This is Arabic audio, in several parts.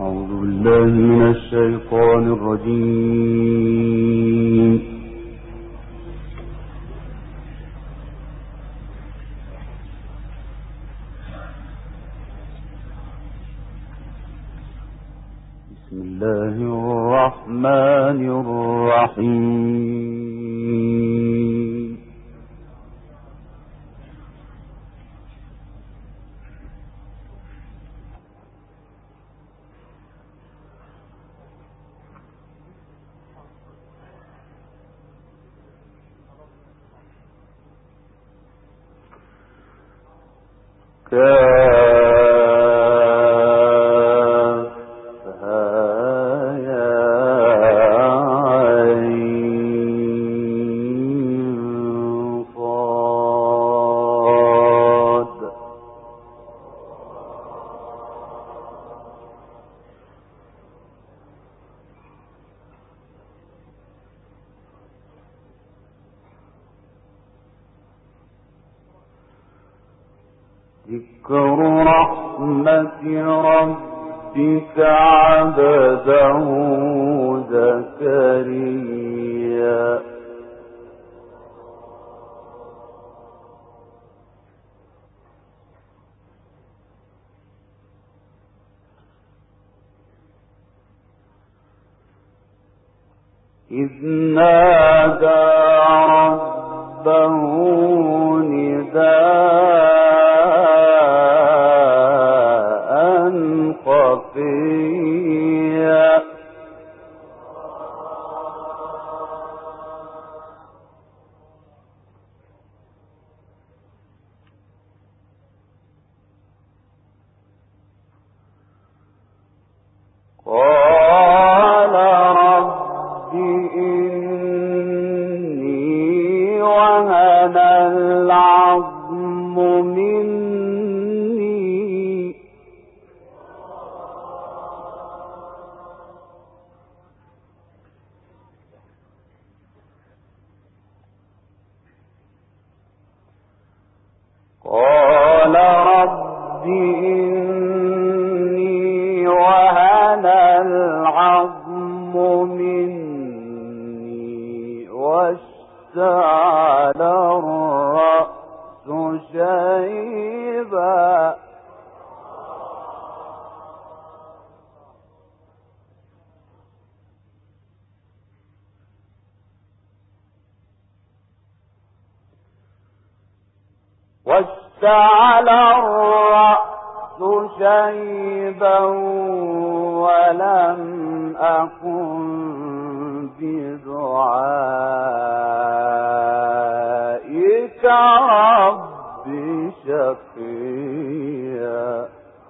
أعوذ بالله من الشيطان الرجيم. بسم الله الرحمن الرحيم. ذكر رحمة ربك عبده زكريا. إذ نادى ربه نداء خفيا. قال رب إني وهن العظم مني قال رب إني وهن العظم مني واشتعل الرأس شيبا. واشتعل الرأس شيبا ولم أكن بدعائك رب شقيا.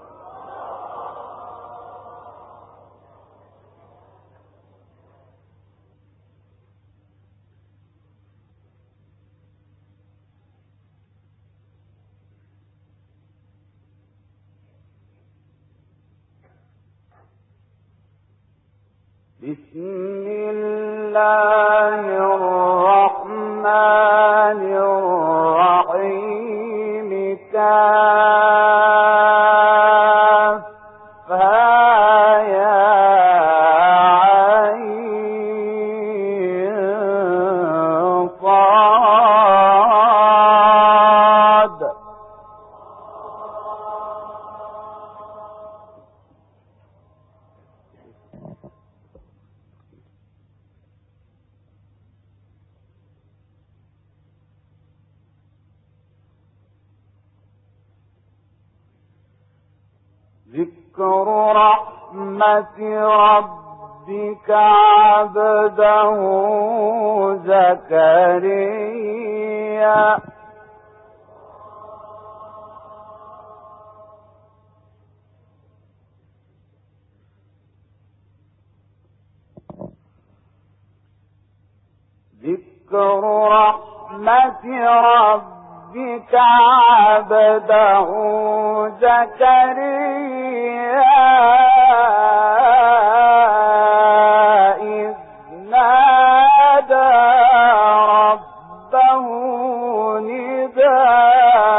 بسم الله الرحمن الرحيم. كافها يا عين صاد. ذكر رحمة ربك عبده زكريا. ذكر رحمة ربك عبده زكريا إذ نادى ربه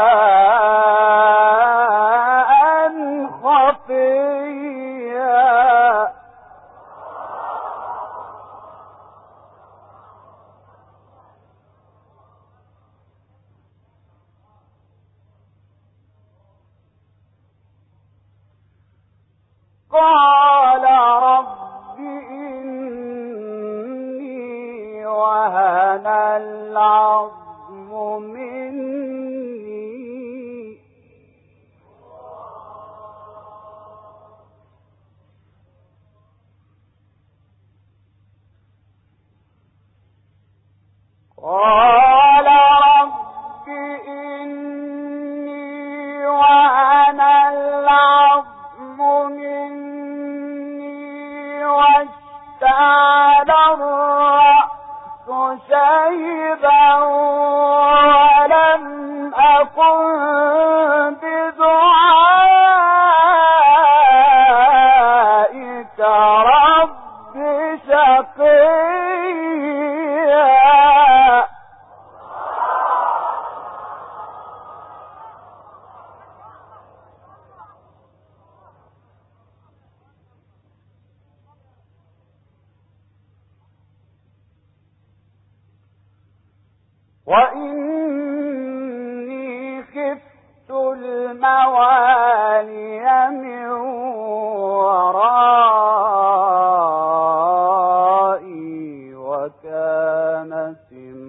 نداء خفيا. قال رب إني وهن العظم مني قال رب إني وهن العظم مني واشتعل الرأس شيبا ولم أكن بدعائك رب شقيا وإني خفت الموالي من ورائي وكانت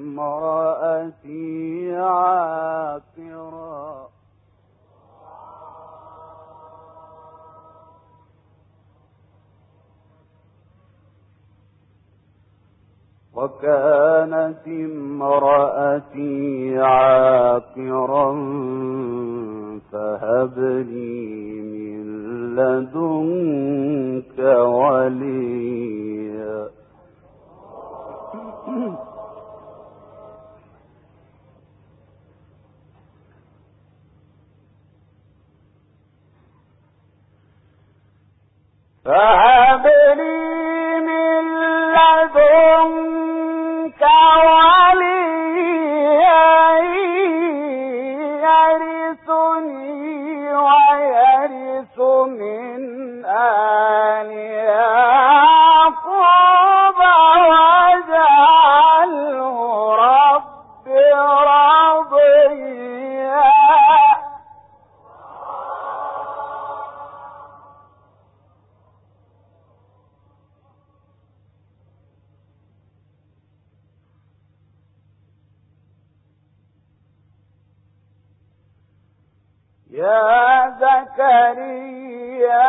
امرأتي عاقرا فهب لي من لدنك وليا فهب لي من لدنك وليا يرثني ويرث من آل يعقوب واجعله رب رضيا يا زكريا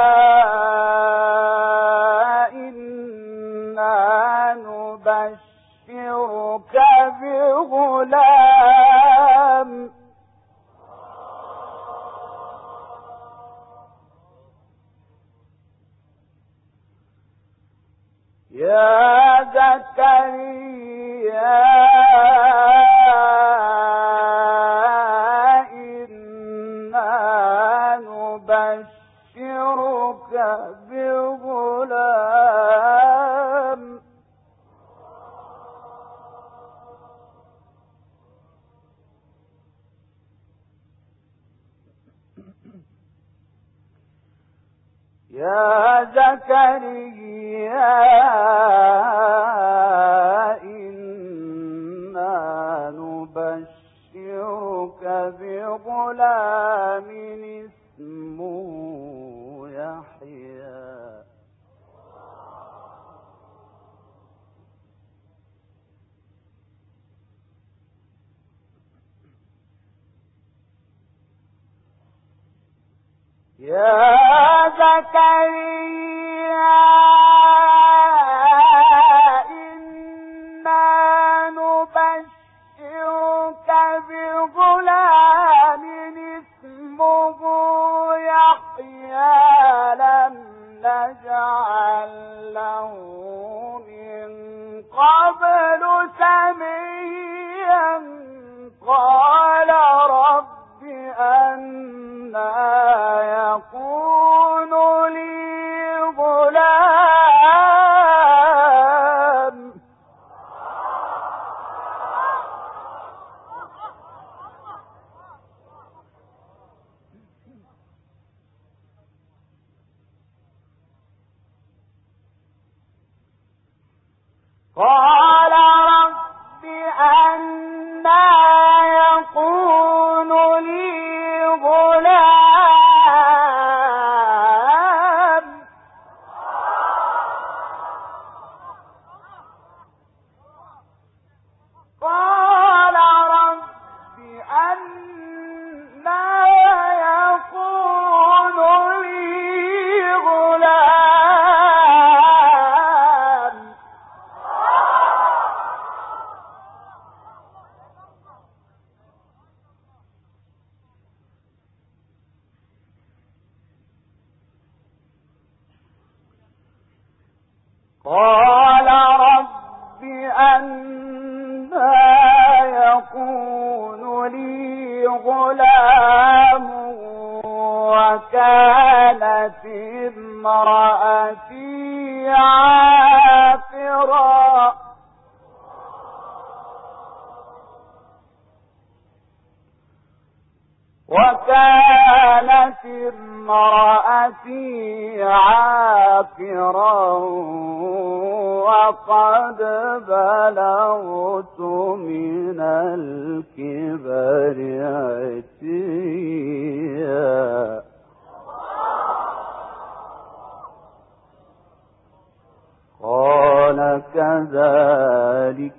إنا نبشرك بغلام يا زكريا نبشرك بغلام يا زكريا إنا نبشرك بغلام اسمه يحيى يا زكريا إنا نبشرك بغلام اسمه يحيى لم نجعل له من قبل سميا قال رب أنى يكون لي غلام قال رب أنى يكون لي غلام قال رب أنى يكون لي غلام وكانت امرأتي عاقرا وقد بلغت من الكبر عتيا قال كذلك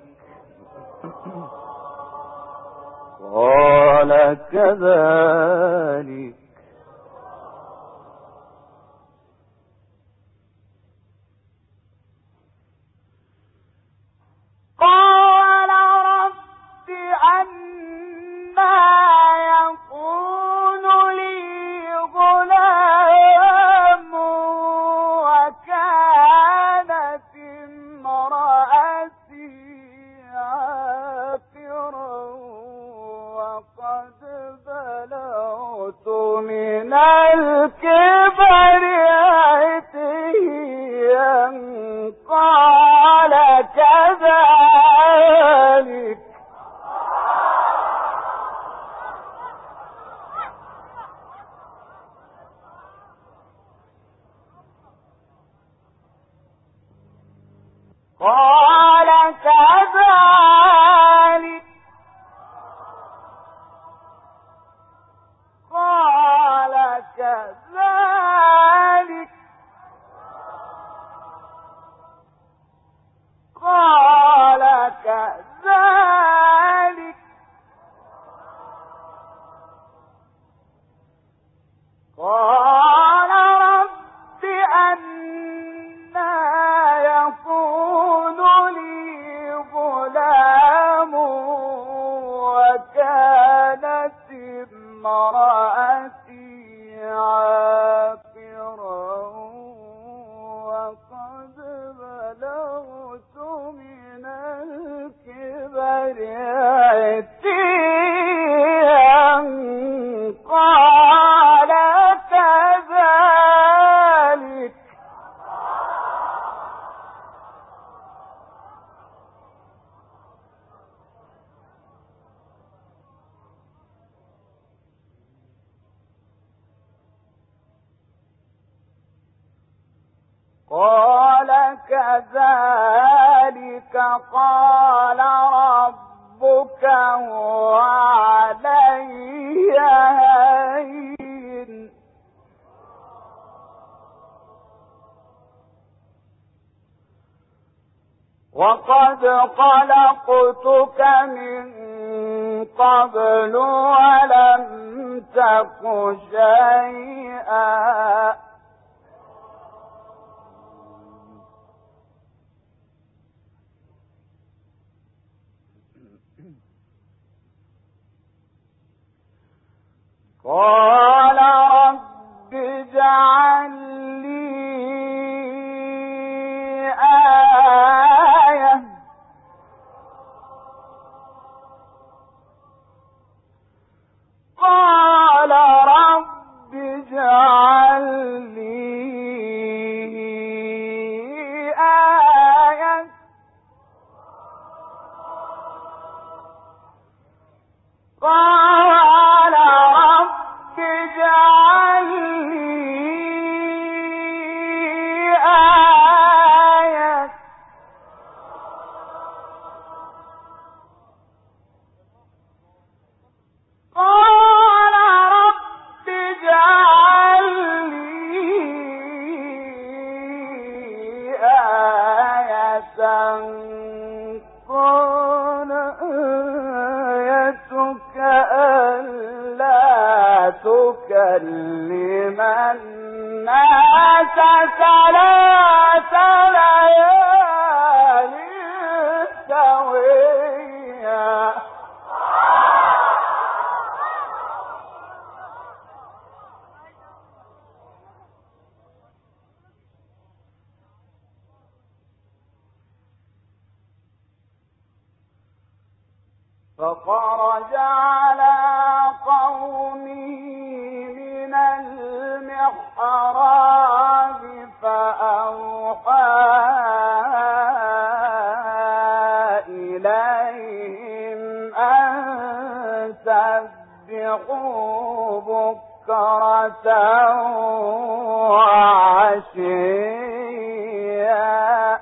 قال رب أنى يكون لي غلام وكانت امرأتي عاقرا وقد بلغت من الكبر عتيا قال كذلك قال رب أنى يكون لي غلام وكانت امرأتي عاقرا وقد بلغت من الكبر عتيا قال كذلك قال ربك هو علي هين وقد خلقتك من قبل ولم تك شيئا قال رب اجعل لي آية قال رب اجعل لي آية قال رب اجعل لي آية قال رب اجعل لي آية كن آيتك ألا تكلم الناس ثلاث ليال سويا فخرج على قومه من المحراب فأوحى إليهم أن سبحوا بكرة وعشيا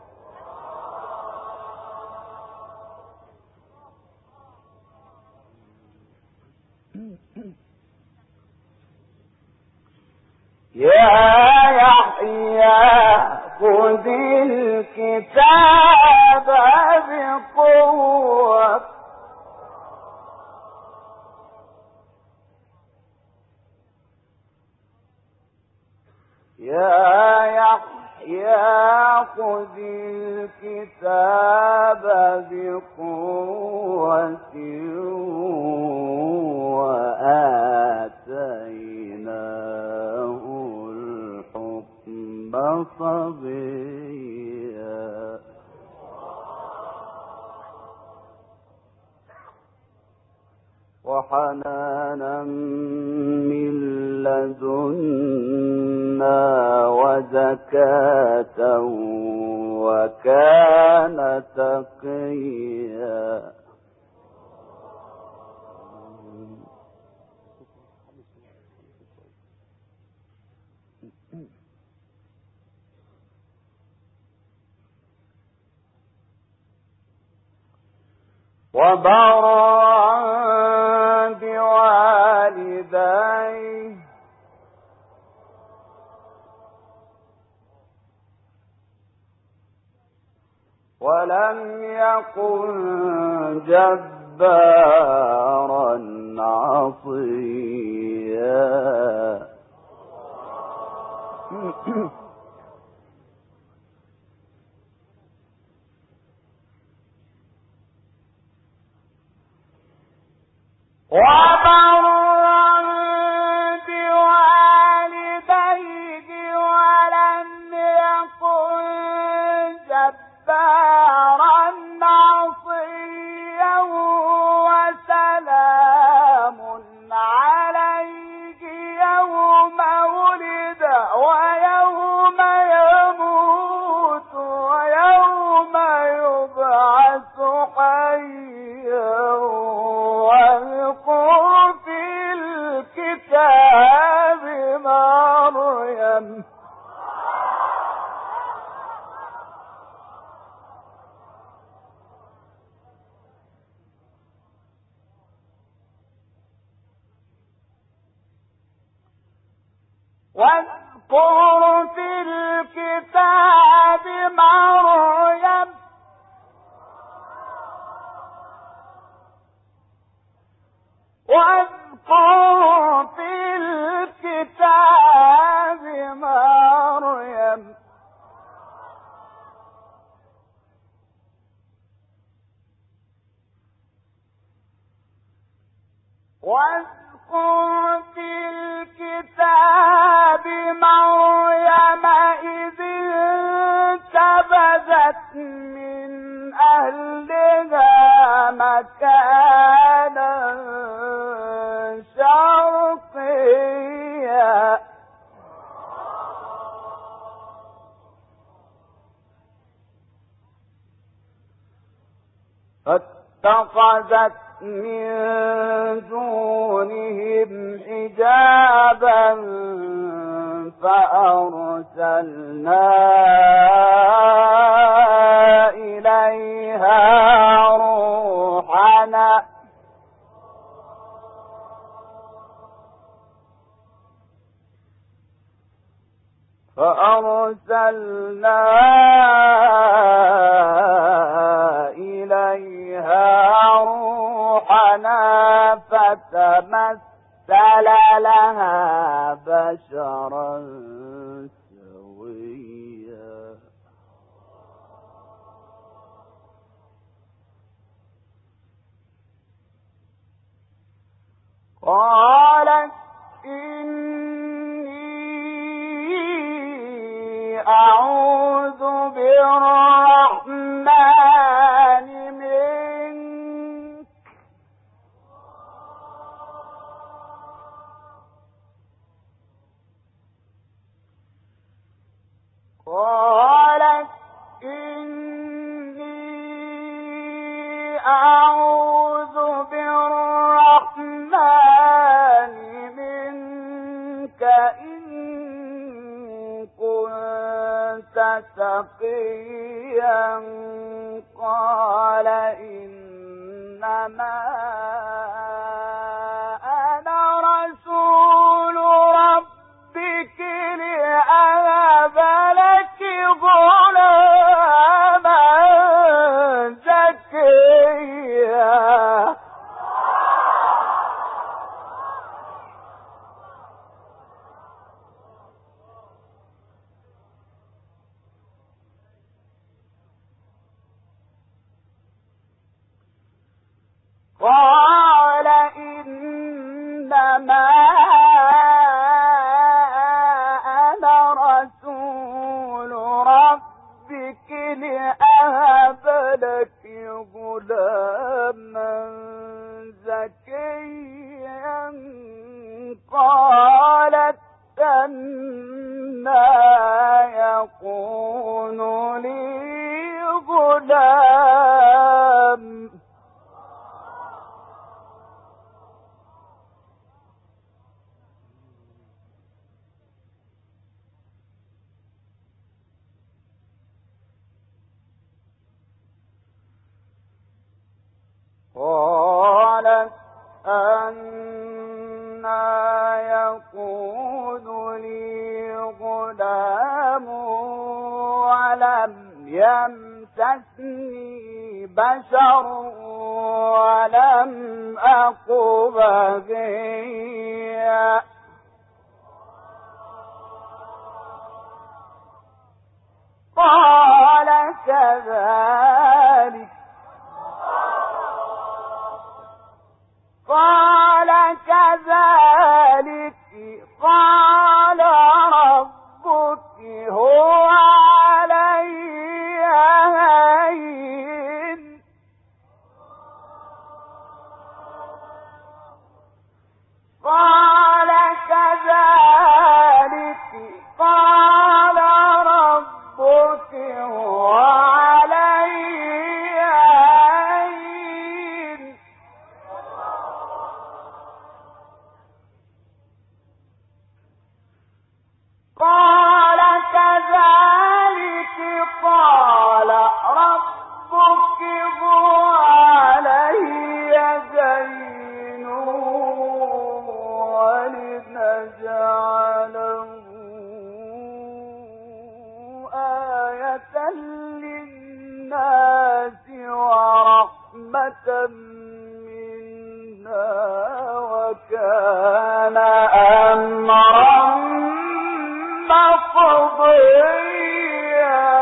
يا يحيى خذ الكتاب بقوة يا يحيى خذ الكتاب بقوة وآتيناه الحكم صبيا وحنانا من لدنا وزكاة وكان تقيا وبرا بوالديه ولم يكن جبارا عصيا وبرا بوالديه ولم يكن جبارا عصيا وسلام عليه يوم ولد ويوم يموت ويوم يبعث حيا واذكر في الكتاب مريم واذكر في الكتاب مريم واذكر في الكتاب مريم واذكر في الكتاب مريم إذ انتبذت من أهلها مكانا شرقيا فاتخذت من دونهم حجابا فأرسلنا إليها روحنا فتمثل لها بشرا سويا قالت إني أعوذ بالرحمن منك قالت إني أعوذ بالرحمن منك إن كنت تقيا. قال إنما أنا رسول ربك لأهب لك غلاما زكيا. قال إنما أنا رسول ربك لأهب لك غلاما زكيا. قالت أنى يكون لي غلام قالت أنى يكون لي غلام ولم يمسسني بشر ولم أك بغيا. قال كذلك قال ربك هو علي هين. قال كذلك قال ربك هو علي هين. قال كذلك قال ربك هو علي هين ولنجعله آية للناس ورحمة منا وكان أمرا مقضيا.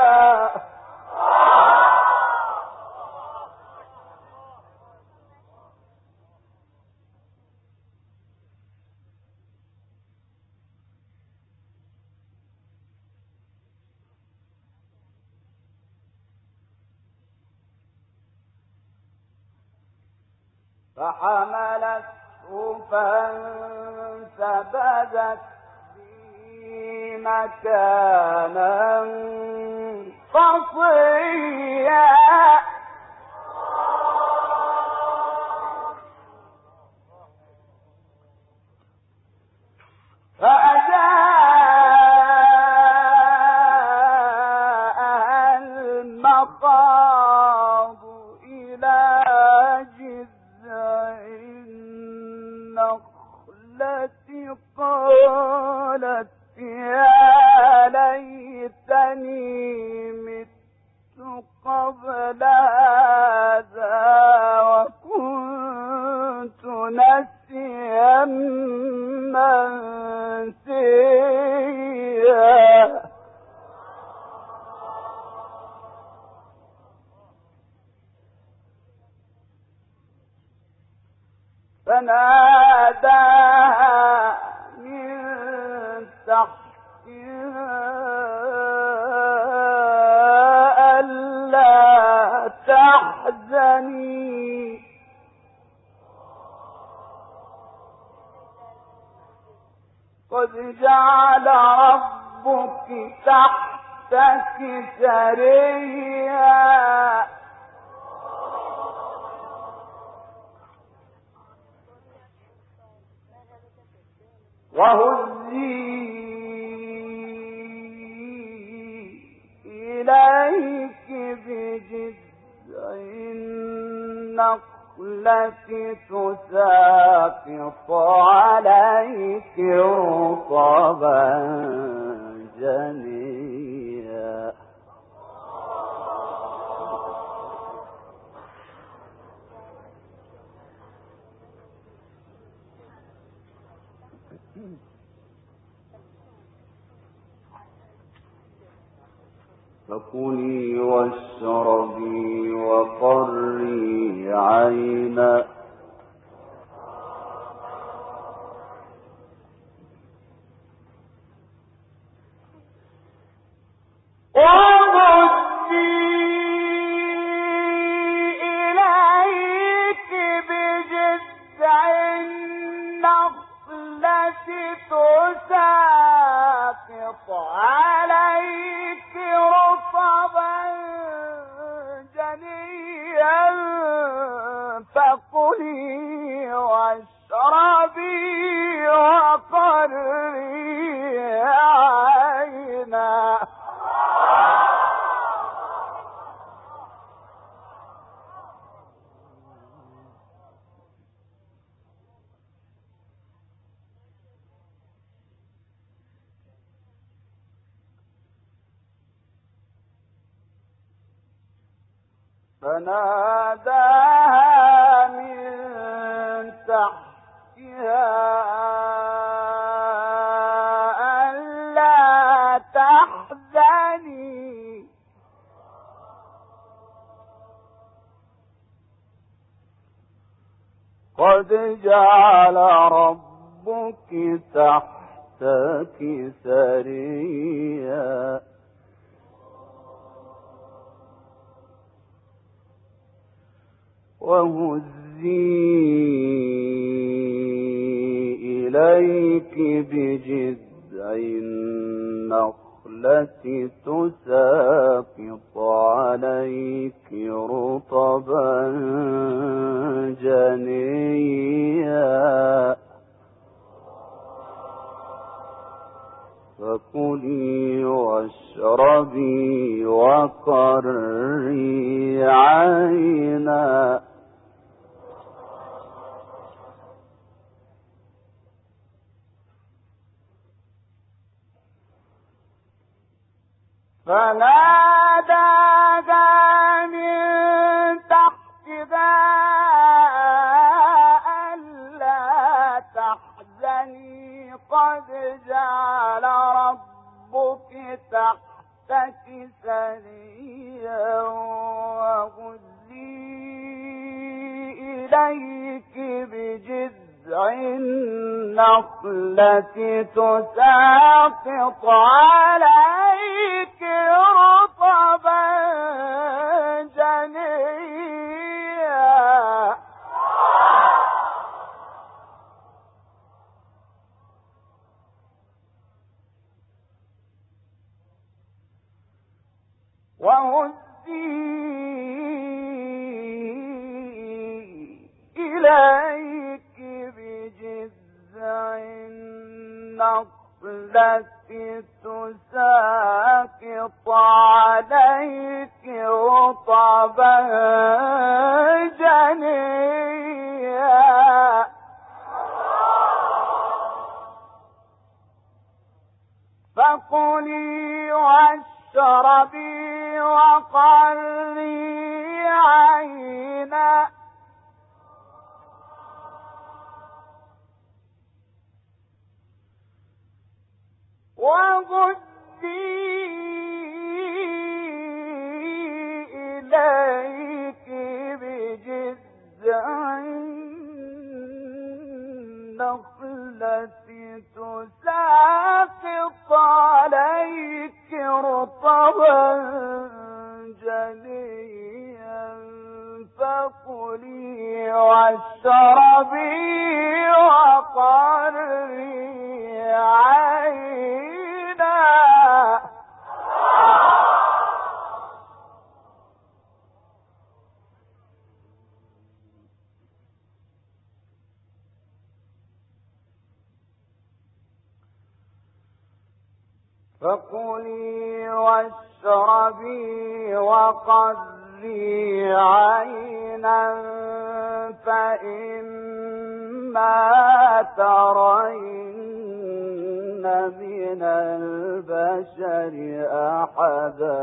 فحملته فانتبذت مكانا قصيا. فأجاءها المخاض إلى جذع النخلة قالت يا ليتني مت قبل هذا وكنت نسيا منسيا. فناداها من تحتها ألا تحزني قد جعل ربك تحتك تحتك سريا وهزي إليك بجذع النخلة تساقط عليك رطبا جنيا فكلي واشربي وقري عينا إليك بجذع النخلة تساقط عليك رطبا جنيا فكلي واشربي وقري عينا فناداها من تحتها ألا تحزني قد جعل ربك تحتك سريا وهزي إليك بجذع النخلة تساقط عليك رطبا جنيا فكلي واشربي وقري عينا فناداها من تحتها ألا تحزني قد جعل ربك تحتك سريا وهزي إليك بجذع النخلة تساقط عليك رطبا جنيا وهزي إليك بجذع النخلة تساقط عليك رطبا جنيا فكلي واشربي وقري عينا وهزي إليك بجذع النخلة تساقط عليك رطبا جنيا فكلي واشربي وقري عينا فكلي واشربي وقري عينا فإما ترين من البشر أحدا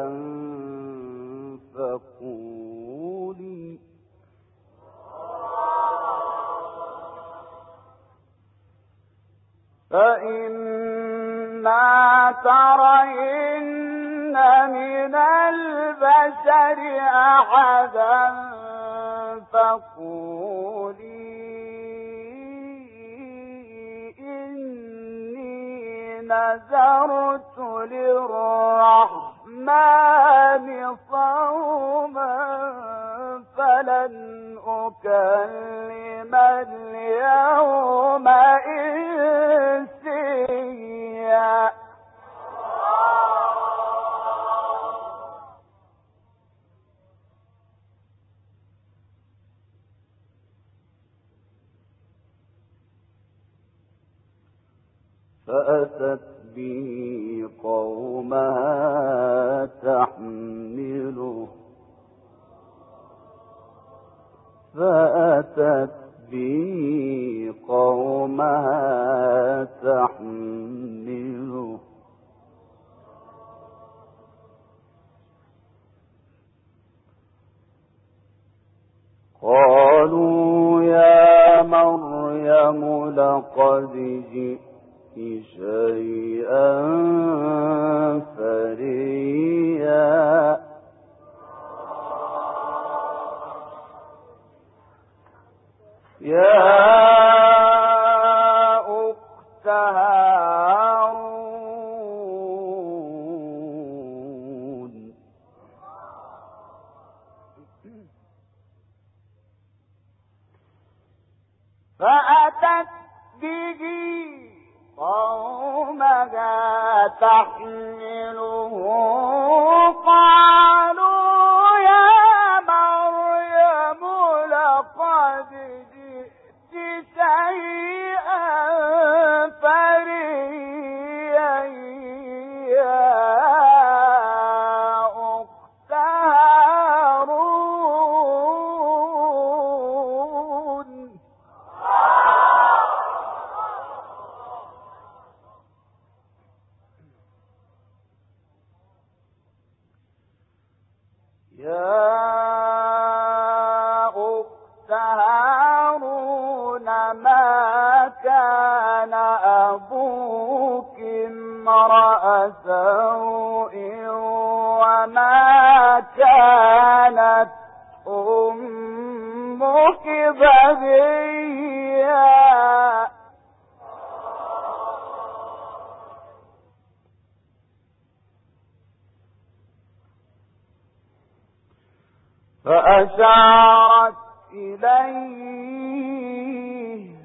فإما ترين من البشر أحدا فقولي إني نذرت للرحمن صوما فلن أكلم اليوم إنسيا. فأتت به قومها تحمله قالوا يا مريم لقد جئت شيئا فريا يا أخت هارون فأتت به قومها تحمله قالوا يا مريم لقد جئت شيئا فريا يا أخت هارون ما كان أبوك امرأ سوء وما كانت أمك بغيا فأشارت إليه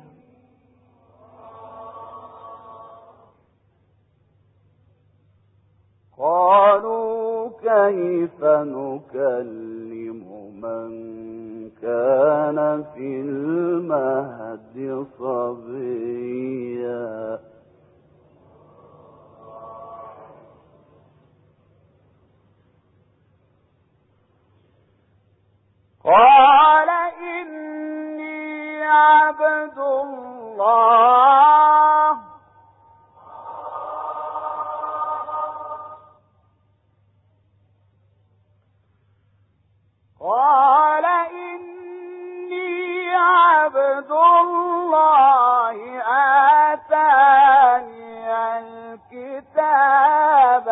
قالوا كيف نكلم من كان في المهد صبيا قال إني عبد الله آتاني الكتاب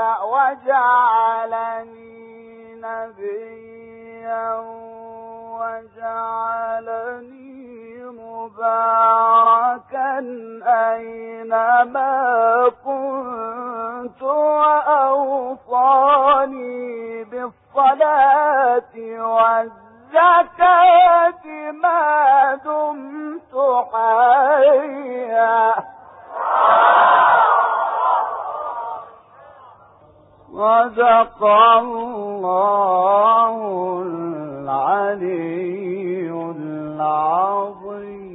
وجعلني نبيا وجعلني مباركا أينما كنت وأوصاني بالصلاة والزكاة ما دمت حيا صدق الله العلي العظيم.